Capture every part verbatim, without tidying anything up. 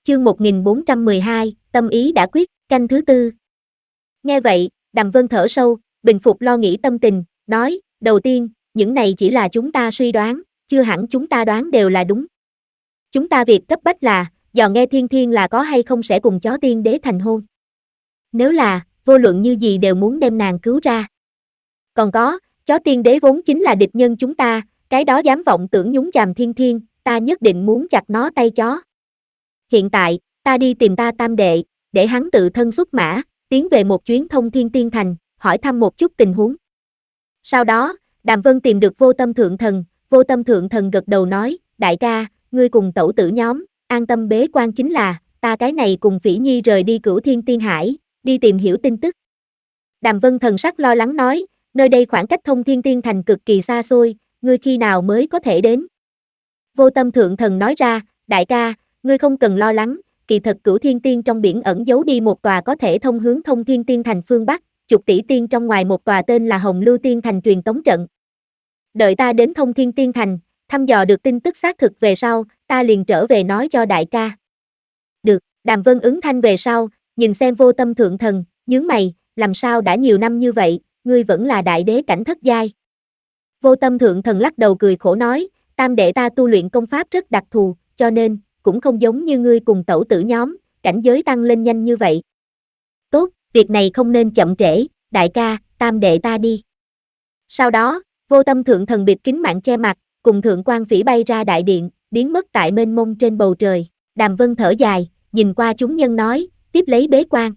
chương một nghìn bốn trăm mười hai, tâm ý đã quyết, canh thứ tư. Nghe vậy, Đàm Vân thở sâu, bình phục lo nghĩ tâm tình, nói, đầu tiên, những này chỉ là chúng ta suy đoán, chưa hẳn chúng ta đoán đều là đúng. Chúng ta việc cấp bách là, dò nghe Thiên Thiên là có hay không sẽ cùng chó tiên đế thành hôn. Nếu là, vô luận như gì đều muốn đem nàng cứu ra. Còn có, chó tiên đế vốn chính là địch nhân chúng ta, cái đó dám vọng tưởng nhúng chàm Thiên Thiên, ta nhất định muốn chặt nó tay chó. Hiện tại, ta đi tìm ta tam đệ, để hắn tự thân xuất mã, tiến về một chuyến Thông Thiên Tiên Thành, hỏi thăm một chút tình huống. Sau đó, Đàm Vân tìm được Vô Tâm Thượng Thần, Vô Tâm Thượng Thần gật đầu nói, đại ca, ngươi cùng tẩu tử nhóm, an tâm bế quan chính là, ta cái này cùng Phỉ Nhi rời đi Cửu Thiên Tiên Hải, đi tìm hiểu tin tức. Đàm Vân thần sắc lo lắng nói, nơi đây khoảng cách Thông Thiên Tiên Thành cực kỳ xa xôi, ngươi khi nào mới có thể đến? Vô Tâm Thượng Thần nói ra, đại ca, ngươi không cần lo lắng, kỳ thật Cửu Thiên Tiên trong biển ẩn giấu đi một tòa có thể thông hướng Thông Thiên Tiên Thành phương Bắc, chục tỷ tiên trong ngoài một tòa tên là Hồng Lưu Tiên Thành truyền tống trận. Đợi ta đến Thông Thiên Tiên Thành, thăm dò được tin tức xác thực về sau, ta liền trở về nói cho đại ca. Được, Đàm Vân ứng thanh về sau, nhìn xem Vô Tâm Thượng Thần, nhướng mày, làm sao đã nhiều năm như vậy, ngươi vẫn là đại đế cảnh thất giai. Vô Tâm Thượng Thần lắc đầu cười khổ nói, tam đệ ta tu luyện công pháp rất đặc thù, cho nên, cũng không giống như ngươi cùng tẩu tử nhóm, cảnh giới tăng lên nhanh như vậy. Tốt, việc này không nên chậm trễ, đại ca, tam đệ ta đi. Sau đó, Vô Tâm Thượng Thần bịt kính mạng che mặt, cùng Thượng Quan Phỉ bay ra đại điện, biến mất tại mênh mông trên bầu trời. Đàm Vân thở dài, nhìn qua chúng nhân nói, tiếp lấy bế quan.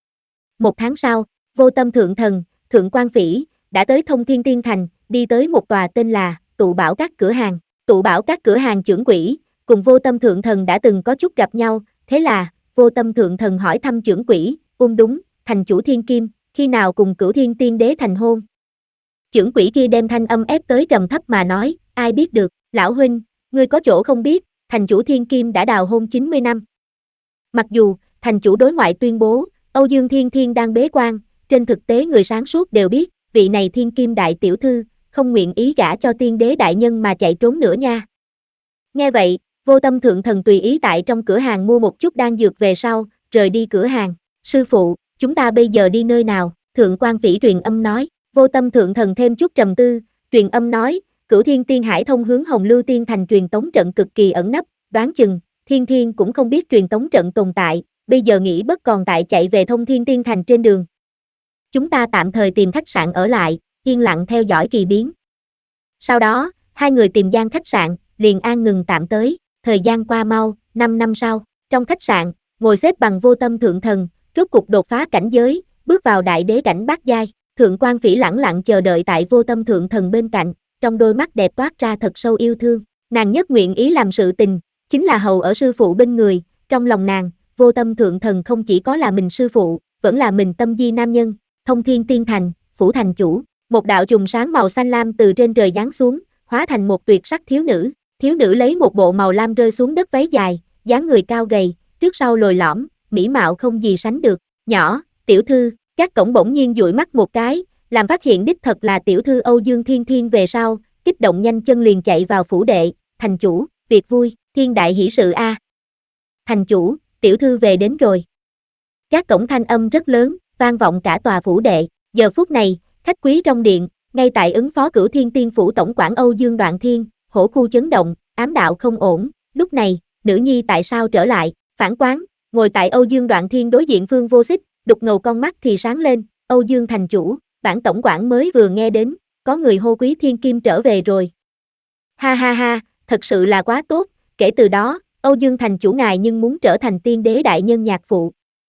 Một tháng sau, Vô Tâm Thượng Thần, Thượng Quan Phỉ, đã tới Thông Thiên Tiên Thành, đi tới một tòa tên là Tụ Bảo Các cửa hàng. Tụ Bảo Các cửa hàng trưởng quỹ, cùng Vô Tâm Thượng Thần đã từng có chút gặp nhau, thế là, Vô Tâm Thượng Thần hỏi thăm trưởng quỹ, ung đúng, thành chủ Thiên Kim, khi nào cùng Cửu Thiên Tiên Đế thành hôn. Trưởng quỹ kia đem thanh âm ép tới trầm thấp mà nói, ai biết được, lão huynh, ngươi có chỗ không biết, thành chủ Thiên Kim đã đào hôn chín mươi năm. Mặc dù, thành chủ đối ngoại tuyên bố, Âu Dương Thiên Thiên đang bế quan, trên thực tế người sáng suốt đều biết, vị này Thiên Kim đại tiểu thư, không nguyện ý gả cho tiên đế đại nhân mà chạy trốn nữa nha. Nghe vậy, Vô Tâm Thượng Thần tùy ý tại trong cửa hàng mua một chút đan dược về sau, rời đi cửa hàng. Sư phụ, chúng ta bây giờ đi nơi nào? Thượng Quan Phỉ truyền âm nói. Vô Tâm Thượng Thần thêm chút trầm tư, truyền âm nói, Cửu Thiên Tiên Hải thông hướng Hồng Lưu Tiên Thành truyền tống trận cực kỳ ẩn nấp, đoán chừng, Thiên Thiên cũng không biết truyền tống trận tồn tại, bây giờ nghĩ bất còn tại chạy về Thông Thiên Tiên Thành trên đường. Chúng ta tạm thời tìm khách sạn ở lại, yên lặng theo dõi kỳ biến. Sau đó, hai người tìm gian khách sạn, liền an ngừng tạm tới, thời gian qua mau, năm năm sau, trong khách sạn, ngồi xếp bằng Vô Tâm Thượng Thần, rốt cục đột phá cảnh giới, bước vào đại đế cảnh bát giai. Thượng Quan Phỉ lẳng lặng chờ đợi tại Vô Tâm Thượng Thần bên cạnh, trong đôi mắt đẹp toát ra thật sâu yêu thương. Nàng nhất nguyện ý làm sự tình, chính là hầu ở sư phụ bên người, trong lòng nàng, Vô Tâm Thượng Thần không chỉ có là mình sư phụ, vẫn là mình tâm di nam nhân. Thông Thiên Tiên Thành, phủ thành chủ, một đạo chùm sáng màu xanh lam từ trên trời giáng xuống, hóa thành một tuyệt sắc thiếu nữ. Thiếu nữ lấy một bộ màu lam rơi xuống đất váy dài, dáng người cao gầy, trước sau lồi lõm, mỹ mạo không gì sánh được. Nhỏ, tiểu thư. Các cổng bỗng nhiên dụi mắt một cái, làm phát hiện đích thật là tiểu thư Âu Dương Thiên Thiên về sau, kích động nhanh chân liền chạy vào phủ đệ, thành chủ, việc vui, thiên đại hỷ sự a. À. Thành chủ, tiểu thư về đến rồi. Các cổng thanh âm rất lớn, vang vọng cả tòa phủ đệ, giờ phút này, khách quý trong điện, ngay tại ứng phó Cửu Thiên Tiên phủ tổng quản Âu Dương Đoạn Thiên, hổ khu chấn động, ám đạo không ổn, lúc này, nữ nhi tại sao trở lại, phản quán, ngồi tại Âu Dương Đoạn Thiên đối diện Phương Vô Xích. Đục ngầu con mắt thì sáng lên, Âu Dương thành chủ, bản tổng quản mới vừa nghe đến, có người hô Quý Thiên Kim trở về rồi. Ha ha ha, thật sự là quá tốt, kể từ đó, Âu Dương thành chủ ngài nhưng muốn trở thành tiên đế đại nhân nhạc phụ.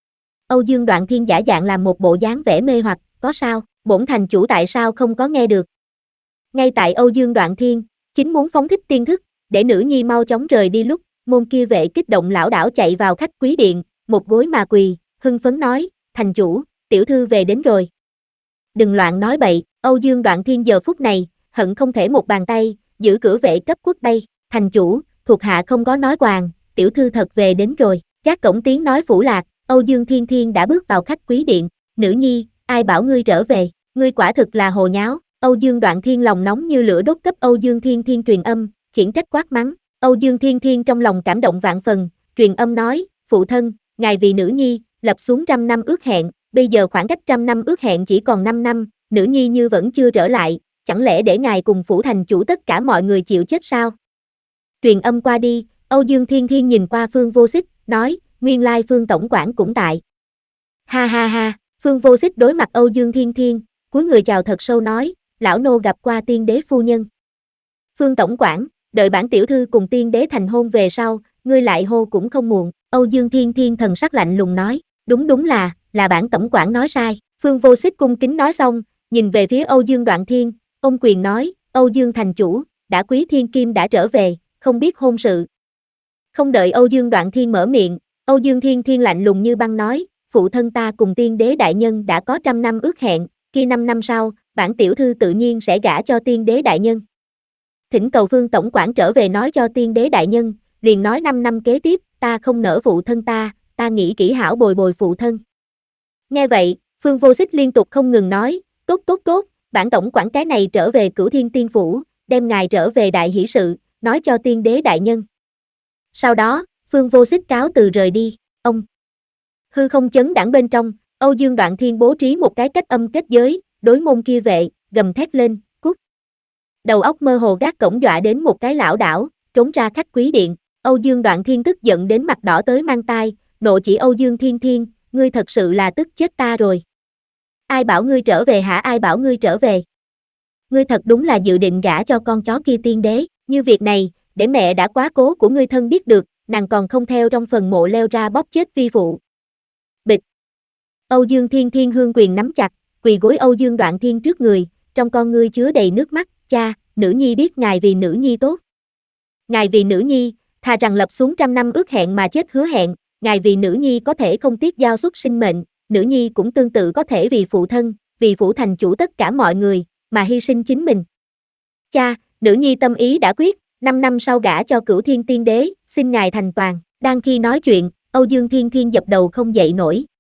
Âu Dương Đoạn Thiên giả dạng làm một bộ dáng vẻ mê hoặc, có sao, bổn thành chủ tại sao không có nghe được. Ngay tại Âu Dương Đoạn Thiên, chính muốn phóng thích tiên thức, để nữ nhi mau chóng rời đi lúc, môn kia vệ kích động lão đảo chạy vào khách quý điện, một gối mà quỳ, hưng phấn nói, thành chủ, tiểu thư về đến rồi. Đừng loạn nói bậy, Âu Dương Đoạn Thiên giờ phút này, hận không thể một bàn tay, giữ cửa vệ cấp quốc bay, thành chủ, thuộc hạ không có nói quàng, tiểu thư thật về đến rồi. Các cổng tiếng nói phủ lạc, Âu Dương Thiên Thiên đã bước vào khách quý điện, nữ nhi, ai bảo ngươi trở về, ngươi quả thực là hồ nháo. Âu Dương Đoạn Thiên lòng nóng như lửa đốt cấp Âu Dương Thiên Thiên truyền âm, khiển trách quát mắng. Âu Dương Thiên Thiên trong lòng cảm động vạn phần, truyền âm nói, phụ thân, ngài vì nữ nhi, lập xuống trăm năm ước hẹn, bây giờ khoảng cách trăm năm ước hẹn chỉ còn năm năm, nữ nhi như vẫn chưa trở lại, chẳng lẽ để ngài cùng phủ thành chủ tất cả mọi người chịu chết sao? Truyền âm qua đi, Âu Dương Thiên Thiên nhìn qua Phương Vô Xích, nói, nguyên lai Phương tổng quản cũng tại. Ha ha ha, Phương Vô Xích đối mặt Âu Dương Thiên Thiên, cúi người chào thật sâu nói, lão nô gặp qua tiên đế phu nhân. Phương tổng quản, đợi bản tiểu thư cùng tiên đế thành hôn về sau, ngươi lại hô cũng không muộn. Âu Dương Thiên Thiên thần sắc lạnh lùng nói, đúng đúng là, là bản tổng quản nói sai. Phương Vô Xích cung kính nói xong, nhìn về phía Âu Dương Đoạn Thiên, ông quyền nói, Âu Dương thành chủ, đã Quý Thiên Kim đã trở về, không biết hôn sự. Không đợi Âu Dương Đoạn Thiên mở miệng, Âu Dương Thiên Thiên lạnh lùng như băng nói, phụ thân ta cùng tiên đế đại nhân đã có trăm năm ước hẹn, khi năm năm sau, bản tiểu thư tự nhiên sẽ gả cho tiên đế đại nhân. Thỉnh cầu Phương tổng quản trở về nói cho tiên đế đại nhân, liền nói năm năm kế tiếp, ta không nỡ phụ thân ta, ta nghĩ kỹ hảo bồi bồi phụ thân. Nghe vậy, Phương Vô Xích liên tục không ngừng nói, tốt tốt tốt, bản tổng quản cái này trở về Cửu Thiên Tiên Phủ, đem ngài trở về đại hỷ sự, nói cho tiên đế đại nhân. Sau đó, Phương Vô Xích cáo từ rời đi, ông. Hư không chấn đãng bên trong, Âu Dương Đoạn Thiên bố trí một cái cách âm kết giới, đối môn kia vệ, gầm thét lên, cút. Đầu óc mơ hồ gác cổng dọa đến một cái lão đảo, trốn ra khách quý điện, Âu Dương Đoạn Thiên tức giận đến mặt đỏ tới mang tai, nộ chỉ Âu Dương Thiên Thiên, ngươi thật sự là tức chết ta rồi. Ai bảo ngươi trở về hả, ai bảo ngươi trở về? Ngươi thật đúng là dự định gả cho con chó kia tiên đế, như việc này, để mẹ đã quá cố của ngươi thân biết được, nàng còn không theo trong phần mộ leo ra bóp chết vi phụ. Bịch. Âu Dương Thiên Thiên hương quyền nắm chặt, quỳ gối Âu Dương Đoạn Thiên trước người, trong con ngươi chứa đầy nước mắt, cha, nữ nhi biết ngài vì nữ nhi tốt. Ngài vì nữ nhi, thà rằng lập xuống trăm năm ước hẹn mà chết hứa hẹn, ngài vì nữ nhi có thể không tiếc giao xuất sinh mệnh, nữ nhi cũng tương tự có thể vì phụ thân, vì phủ thành chủ tất cả mọi người, mà hy sinh chính mình. Cha, nữ nhi tâm ý đã quyết, năm năm sau gả cho Cửu Thiên Tiên Đế, xin ngài thành toàn. Đang khi nói chuyện, Âu Dương Thiên Thiên dập đầu không dậy nổi.